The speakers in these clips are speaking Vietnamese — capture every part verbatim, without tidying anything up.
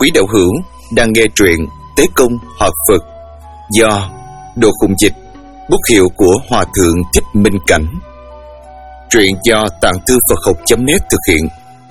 Quý đạo hữu đang nghe truyện Tế Công Hợp Phật do Đồ Khùng Dịch, bút hiệu của Hòa Thượng Thích Minh Cảnh. Truyện do Tạng Thư Phật Học chấm net thực hiện.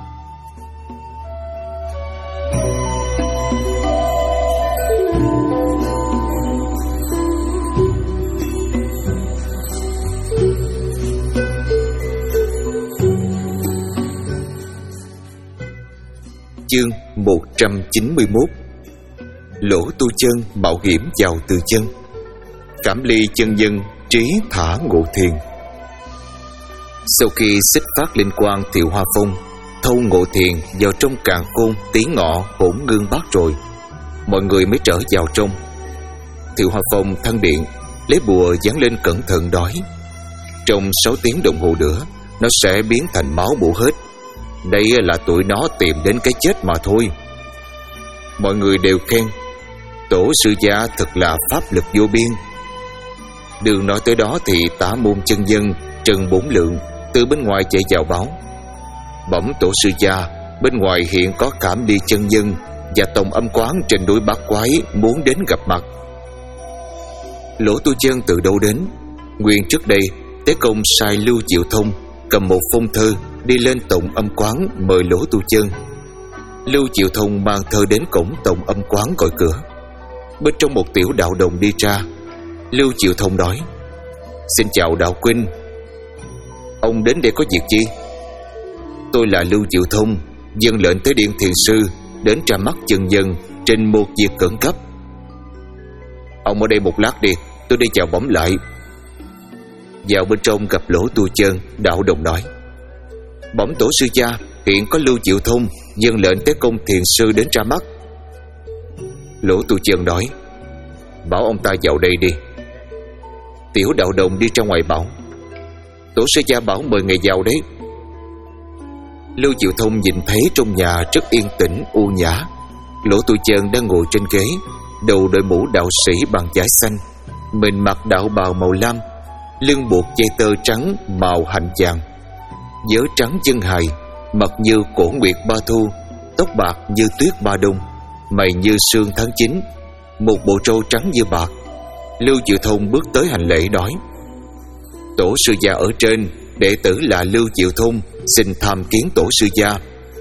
Chương một trăm chín mươi mốt. Lỗ tu chân mạo hiểm vào từ chân. Cảm ly chân nhân trí thả ngộ thiền. Sau khi xích phát linh quang Thiệu Hoa Phong thâu ngộ thiền vào trong càn khôn tí ngọ hỗn ngương bát rồi, mọi người mới trở vào trong. Thiệu Hoa Phong thăng điện, lấy bùa dán lên cẩn thận đói. Trong sáu tiếng đồng hồ nữa, nó sẽ biến thành máu mủ hết. Đây là tụi nó tìm đến cái chết mà thôi. Mọi người đều khen tổ sư gia thật là pháp lực vô biên. Đường nói tới đó thì Tả Môn chân nhân Trần Bổn Lượng từ bên ngoài chạy vào báo: bẩm tổ sư gia, bên ngoài hiện có Cảm Ly chân nhân và Tổng Âm Quán trên núi Bát Quái muốn đến gặp mặt. Lỗ tu chân từ đâu đến? Nguyên trước đây Tế Công sai Lưu Diệu Thông cầm một phong thơ đi lên Tổng Âm Quán mời Lỗ tu chân. Lưu Diệu Thông mang thơ đến cổng Tổng Âm Quán gọi cửa. Bên trong một tiểu đạo đồng đi ra. Lưu Diệu Thông nói: xin chào đạo huynh. Ông đến đây có việc chi? Tôi là Lưu Diệu Thông, dâng lệnh tới Điện Thiền Sư đến ra mắt chân nhân trên một việc khẩn cấp. Ông ở đây một lát đi, tôi đi chào bẩm lại. Vào bên trong gặp Lỗ tu chân, đạo đồng nói: bẩm tổ sư gia, hiện có Lưu Diệu Thông dâng lệnh tới Công Thiền Sư đến ra mắt. Lỗ tu chân nói: bảo ông ta vào đây đi. Tiểu đạo đồng đi ra ngoài bảo: tổ sư gia bảo mời ngày vào đấy. Lưu Diệu Thông nhìn thấy trong nhà rất yên tĩnh u nhã. Lỗ tu chân đang ngồi trên ghế, đầu đội mũ đạo sĩ bằng vải xanh, mình mặc đạo bào màu lam, lưng buộc dây tơ trắng màu hạnh vàng, vớ trắng chân hài, mặt như cổ nguyệt ba thu, tóc bạc như tuyết ba đông, mày như sương tháng chín, một bộ râu trắng như bạc. Lưu Diệu Thông bước tới hành lễ nói: tổ sư gia ở trên, đệ tử là Lưu Diệu Thông, xin tham kiến tổ sư gia.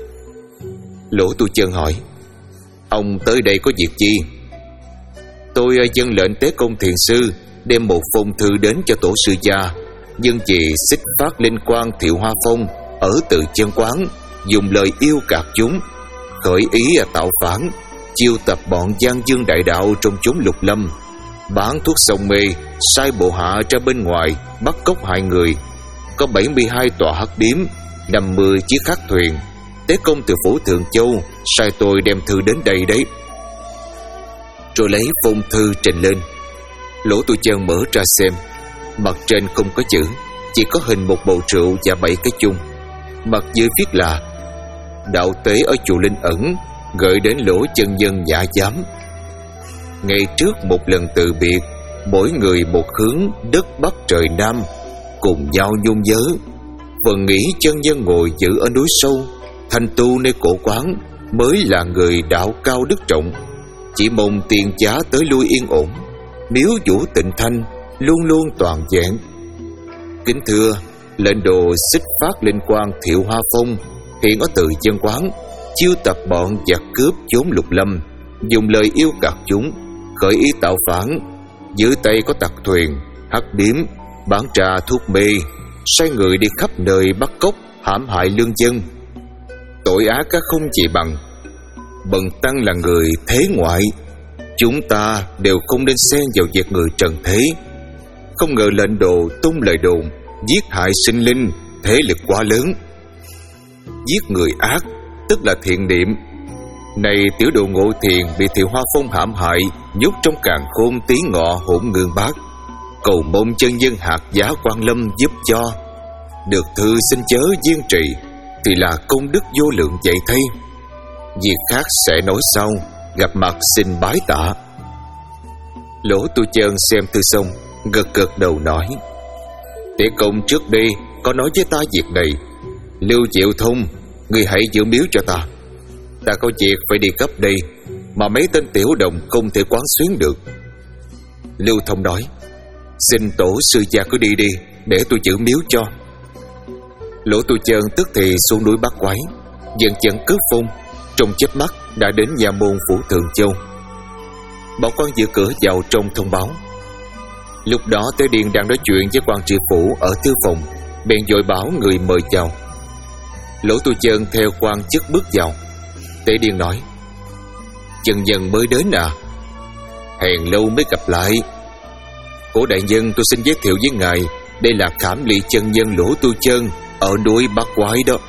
Lỗ tu chân hỏi: ông tới đây có việc chi? Tôi dâng lệnh Tế Công Thiền Sư đem một phong thư đến cho tổ sư gia, nhưng vì xích phát linh quang Thiệu Hoa Phong ở Từ Chân Quán dùng lời yêu gạt chúng, khởi ý tạo phản, chiêu tập bọn Giang Dương đại đạo trong chốn Lục Lâm, bán thuốc sông mê, sai bộ hạ ra bên ngoài bắt cóc hại người. Có bảy mươi hai tòa hắc điếm, năm mươi chiếc khác thuyền. Tế Công từ phủ Thượng Châu sai tôi đem thư đến đây đấy. Rồi lấy phong thư trình lên. Lỗ tu chân mở ra xem. Mặt trên không có chữ, chỉ có hình một bầu rượu và bảy cái chung. Mặt dưới viết là: đạo tế ở chùa Linh Ẩn gửi đến Lỗ chân nhân Nhã Giám. Ngày trước một lần từ biệt, mỗi người một hướng, đất bắc trời nam, cùng nhau nhung nhớ. Phần nghĩ chân nhân ngồi giữ ở núi sâu, thành tu nơi cổ quán, mới là người đạo cao đức trọng. Chỉ mong tiền giá tới lui yên ổn, miếu vũ tịnh thanh luôn luôn toàn vẹn. Kính thưa, lệnh đồ xích phát linh quang Thiệu Hoa Phong hiện ở Từ Chân Quán, chiêu tập bọn giặc cướp chốn Lục Lâm, dùng lời yêu gạt chúng, khởi ý tạo phản. Dưới tay có tặc thuyền, hắc điếm, bán trà thuốc mê, sai người đi khắp nơi bắt cóc hãm hại lương dân. Tội ác không gì bằng. Bần tăng là người thế ngoại, chúng ta đều không nên xen vào việc người trần thế. Không ngờ lệnh đồ tung lời đồn, giết hại sinh linh, thế lực quá lớn. Giết người ác tức là thiện niệm. Này tiểu đồ Ngộ Thiền bị Thiệu Hoa Phong hãm hại, nhốt trong càn khôn tí ngọ hỗn ngương bát, cầu mong chân nhân hạt giá Quan Lâm giúp cho. Được thư xin chớ duyên trì, thì là công đức vô lượng vậy thay. Việc khác sẽ nói sau, gặp mặt xin bái tạ. Lỗ tu chân xem thư xong, gật gật đầu nói: Tế Công trước đây có nói với ta việc này. Lưu Diệu Thông, người hãy giữ miếu cho ta. Ta có việc phải đi gấp đây, mà mấy tên tiểu đồng không thể quán xuyến được. Lưu Thông nói: Xin tổ sư gia cứ đi đi, để tôi giữ miếu cho. Lỗ Tu Chân tức thì xuống núi bắt quái, dần dần cướp phong, trong chớp mắt đã đến nhà môn phủ Thượng Châu. Bảo quan giữ cửa vào trong thông báo. Lúc đó Tế Điền đang nói chuyện với quan tri phủ ở thư phòng, bèn vội bảo người mời vào. Lỗ Tu Chân theo quan chức bước vào. Tế Điền nói: Chân nhân mới đến à? Hèn lâu mới gặp lại. Cổ đại nhân, tôi xin giới thiệu với ngài, đây là Khảm Ly chân nhân Lỗ Tu Chân ở núi Bát Quái đó.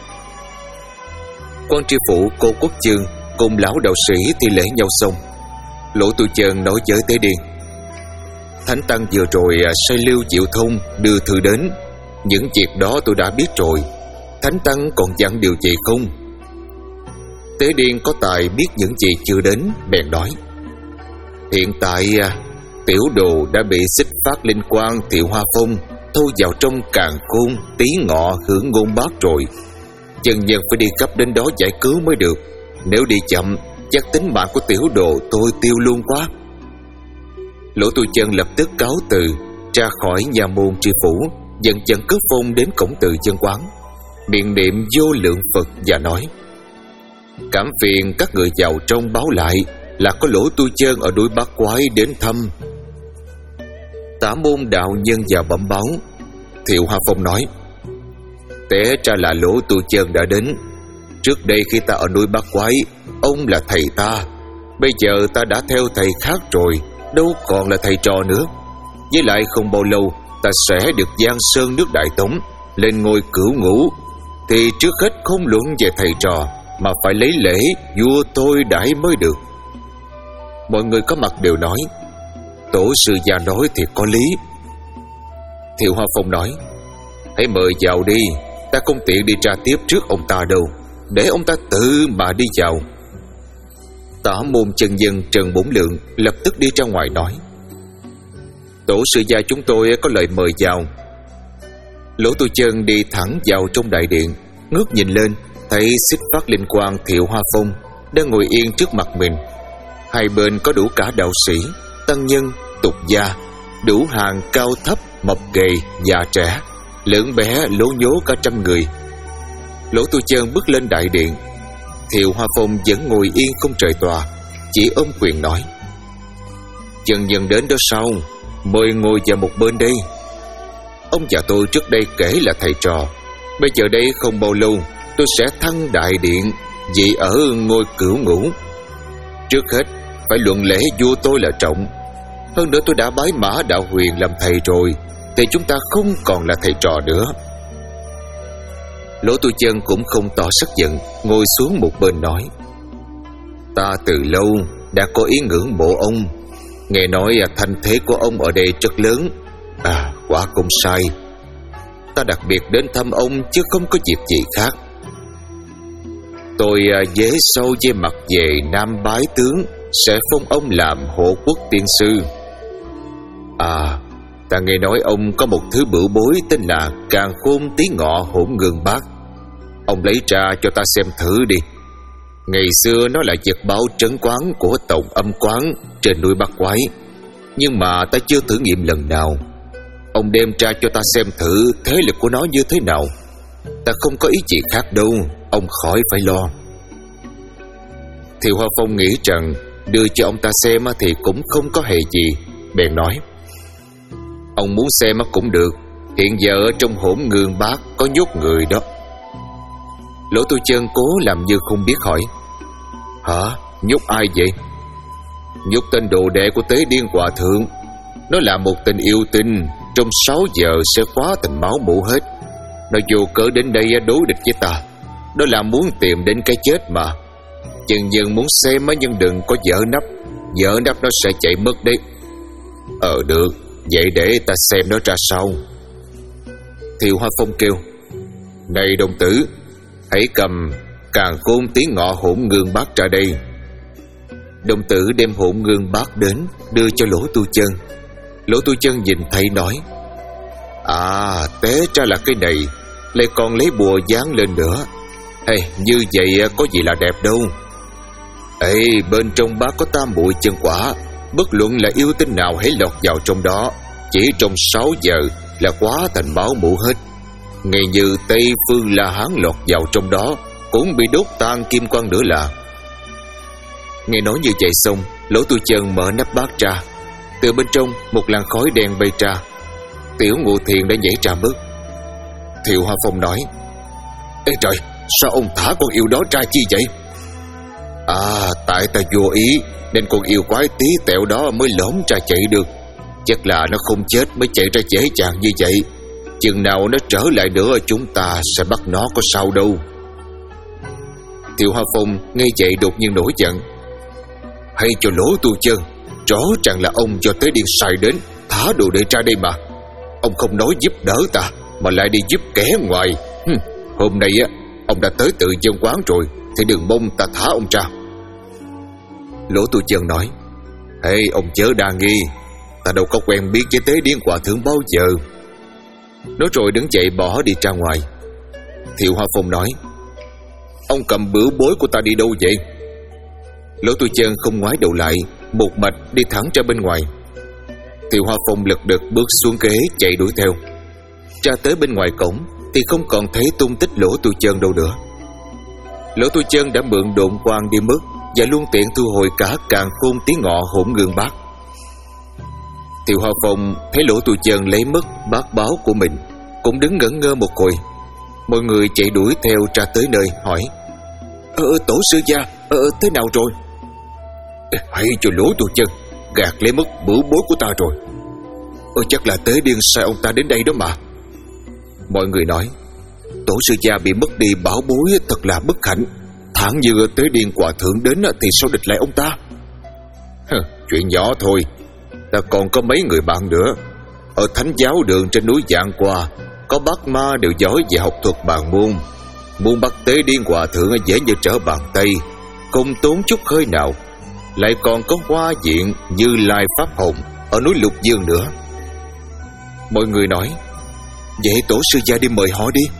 Quan tri phủ Cô Quốc Chương cùng lão đạo sĩ thi lễ nhau xong, Lỗ Tu Chân nói với Tế Điền: Thánh tăng vừa rồi sai Lưu Diệu Thông đưa thư đến, những việc đó tôi đã biết rồi. Thánh tăng còn dặn điều gì không? Tế Điền có tài biết những gì chưa đến, bèn nói: Hiện tại tiểu đồ đã bị xích phát linh quang Thiệu Hoa Phong thu vào trong càn khôn Tí Ngọ hưởng ngôn bát rồi. Chân nhân phải đi gấp đến đó giải cứu mới được. Nếu đi chậm, chắc tính mạng của tiểu đồ tôi tiêu luôn quá. Lỗ Tu Chân lập tức cáo từ, ra khỏi nhà môn tri phủ, dần dần cướp phong đến cổng Từ Chân quán, miệng niệm vô lượng Phật và nói: Cảm phiền các người vào trong báo lại là có Lỗ Tu Chân ở núi Bát Quái đến thăm. Tả môn đạo nhân vào bẩm báo. Thiệu Hoa Phong nói: Té ra là Lỗ Tu Chân đã đến. Trước đây khi ta ở núi Bát Quái, ông là thầy ta. Bây giờ ta đã theo thầy khác rồi, đâu còn là thầy trò nữa. Với lại không bao lâu ta sẽ được Giang Sơn nước Đại Tống lên ngôi cửu ngũ, thì trước hết không luận về thầy trò, mà phải lấy lễ vua tôi đãi mới được. Mọi người có mặt đều nói: Tổ sư gia nói thì có lý. Thiệu Hoa Phong nói: Hãy mời vào đi, ta không tiện đi ra tiếp trước ông ta đâu, để ông ta tự mà đi vào. Tả môn chân nhân Trần Bổn Lượng lập tức đi ra ngoài nói: Tổ sư gia chúng tôi có lời mời vào. Lỗ Tu Chân đi thẳng vào trong đại điện, ngước nhìn lên, thấy xích phát linh quang Thiệu Hoa Phong đang ngồi yên trước mặt mình. Hai bên có đủ cả đạo sĩ, tăng nhân, tục gia, đủ hàng cao thấp, mập gầy, già trẻ, lớn bé lố nhố cả trăm người. Lỗ Tu Chân bước lên đại điện. Thiệu Hoa Phong vẫn ngồi yên không rời tòa, chỉ ôm quyền nói: Chân nhân đến đó sao? Mời ngồi vào một bên đây. Ông và tôi trước đây kể là thầy trò, bây giờ đây không bao lâu tôi sẽ thăng đại điện, vị ở ngôi cửu ngũ. Trước hết phải luận lễ vua tôi là trọng. Hơn nữa tôi đã bái Mã Đạo Huyền làm thầy rồi, thì chúng ta không còn là thầy trò nữa. Lỗ Tu Chân cũng không tỏ sắc giận, ngồi xuống một bên nói: Ta từ lâu đã có ý ngưỡng mộ ông. Nghe nói thanh thế của ông ở đây rất lớn. À, quả không sai. Ta đặc biệt đến thăm ông chứ không có việc gì khác. Tôi dế sâu với mặt về Nam Bái Tướng, sẽ phong ông làm hộ quốc tiên sư. À, ta nghe nói ông có một thứ bửu bối tên là Càn Khôn Tí Ngọ Hỗn Ngương Bát. Ông lấy ra cho ta xem thử đi. Ngày xưa nó là vật báo trấn quán của Tổng Âm Quán trên núi Bát Quái, nhưng mà ta chưa thử nghiệm lần nào. Ông đem ra cho ta xem thử thế lực của nó như thế nào. Ta không có ý gì khác đâu, ông khỏi phải lo. Thiệu Hoa Phong nghĩ rằng đưa cho ông ta xem thì cũng không có hề gì, bèn nói: Ông muốn xem cũng được, hiện giờ ở trong Hỗn Ngương Bát có nhốt người đó. Lỗ Tu Chân cố làm như không biết hỏi: Hả? Nhốt ai vậy? Nhốt tên đồ đệ của Tế Điên Hòa Thượng. Nó là một tên yêu tinh, trong sáu giờ sẽ hóa thành máu mủ hết. Nó vô cớ đến đây đối địch với ta. Đó là muốn tìm đến cái chết mà. Chân nhân muốn xem nhưng đừng có dở nắp. Dở nắp nó sẽ chạy mất đấy. Ờ được, vậy để ta xem nó ra sao. Thiệu Hoa Phong kêu: Này đồng tử, hãy cầm Càn Khôn Tí Ngọ Hỗn Ngương Bát ra đây. Đồng tử đem Hỗn Ngương Bát đến, đưa cho Lỗ Tu Chân. Lỗ Tu Chân nhìn thấy nói: À, té ra là cái này, lại còn lấy bùa dán lên nữa. Hey, như vậy có gì là đẹp đâu. Ê, bên trong bát có tam muội chân quả, bất luận là yêu tinh nào hãy lọt vào trong đó, chỉ trong sáu giờ là hóa thành máu mủ hết. Ngay như Tây Phương La Hán lọt vào trong đó cũng bị đốt tan kim quang nữa là. Nghe nói như vậy xong, Lỗ Tu Chân mở nắp bát ra. Từ bên trong một làn khói đen bay ra. Tiểu Ngộ Thiền đã nhảy ra mất. Thiệu Hoa Phong nói: Ê trời, sao ông thả con yêu đó ra chi vậy? À, tại ta vô ý nên con yêu quái tí tẹo đó mới lõm ra chạy được. Chắc là nó không chết mới chạy ra dễ dàng như vậy. Chừng nào nó trở lại nữa chúng ta sẽ bắt nó, có sao đâu. Thiệu Hoa Phong nghe vậy đột nhiên nổi giận: Hay cho Lỗ Tu Chân, rõ ràng là ông do Tế Điên sai đến thả đồ đệ ra đây mà. Ông không nói giúp đỡ ta mà lại đi giúp kẻ ngoài. Hừm, hôm nay á ông đã tới tự dân quán rồi thì đừng mong ta thả ông ra. Lỗ Tu Chân nói: Hey, ông chớ đa nghi, ta đâu có quen biết với Tế Điên Hòa Thượng bao giờ. Nói rồi đứng dậy bỏ đi ra ngoài. Thiệu Hoa Phong nói: Ông cầm bửu bối của ta đi đâu vậy? Lỗ Tu Chân không ngoái đầu lại, một mạch đi thẳng ra bên ngoài. Thiệu Hoa Phong lật đật bước xuống ghế chạy đuổi theo. Ra tới bên ngoài cổng thì không còn thấy tung tích Lỗ Tu Chân đâu nữa. Lỗ Tu Chân đã mượn độn quang đi mất và luôn tiện thu hồi cả càn khôn tiếng ngọ hỗn ngương bát. Thiệu Hoa Phong thấy Lỗ Tu Chân lấy mất bát báo của mình, cũng đứng ngẩn ngơ một hồi. Mọi người chạy đuổi theo ra tới nơi hỏi: Ờ, tổ sư gia, ờ, thế nào rồi? Hãy cho Lỗ Tu Chân gạt lấy mất bửu bối của ta rồi. Ờ, chắc là Tế Điên sai ông ta đến đây đó mà. Mọi người nói: Tổ sư gia bị mất đi bảo bối thật là bất hạnh. Thẳng như Tế Điên Hòa Thượng đến thì sao địch lại ông ta? Hừ, chuyện nhỏ thôi. Ta còn có mấy người bạn nữa. Ở Thánh Giáo Đường trên núi Vạn Qua có bác ma đều giỏi về học thuật bàn môn. Muốn bắt Tế Điên Hòa Thượng dễ như trở bàn tay, không tốn chút hơi nào. Lại còn có Hoa Diện, Như Lai Pháp Hồn ở núi Lục Dương nữa. Mọi người nói: Vậy tổ sư gia đi mời họ đi.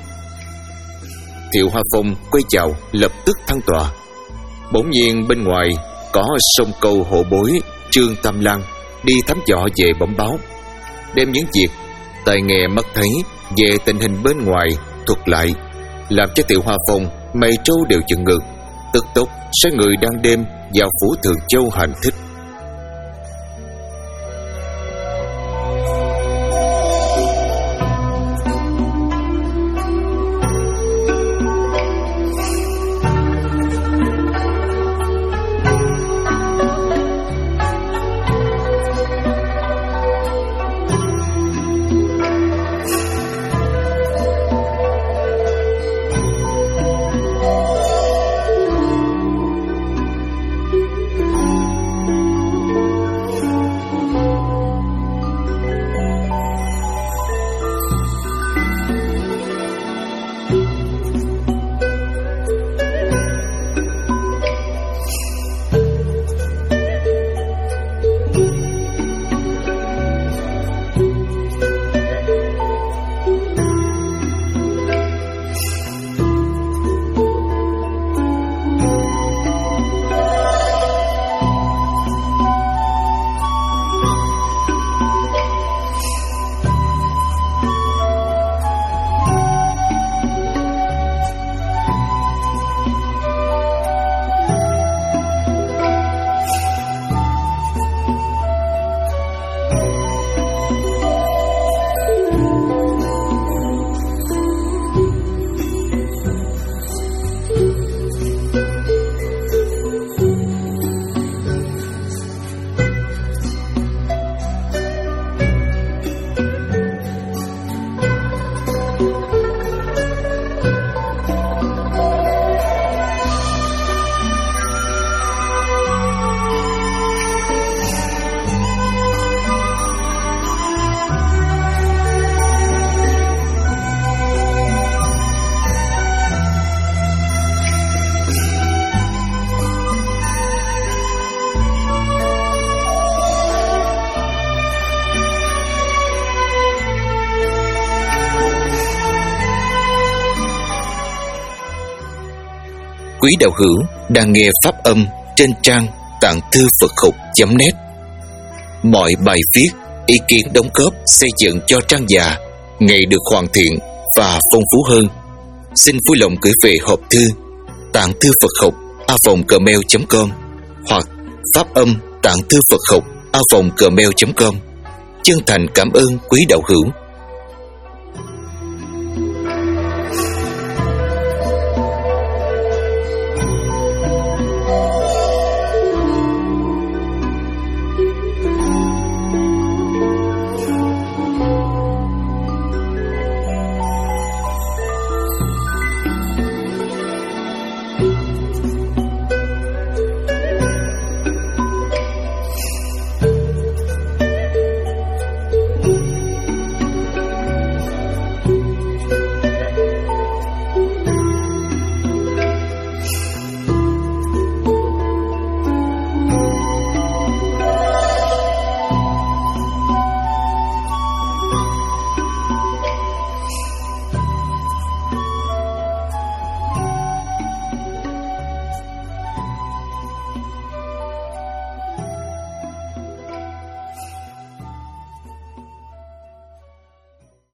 Thiệu Hoa Phong quay chào lập tức thăng tọa. Bỗng nhiên bên ngoài có sông câu hộ bối Trương Tam Lang đi thăm dò về bẩm báo, đem những việc tai nghe mắt thấy về tình hình bên ngoài thuật lại, làm cho Thiệu Hoa Phong mày trâu đều dựng ngược, tức tốc sai người đang đêm vào phủ Thượng Châu hành thích. Quý đạo hữu đang nghe pháp âm trên trang tạng thư Phật học chấm net. Mọi bài viết, ý kiến đóng góp xây dựng cho trang già ngày được hoàn thiện và phong phú hơn, xin vui lòng gửi về hộp thư tạng thư Phật học a vòng gmail chấm com hoặc phát âm tạng thư Phật học a vòng gmail chấm com. Chân thành cảm ơn quý đạo hữu.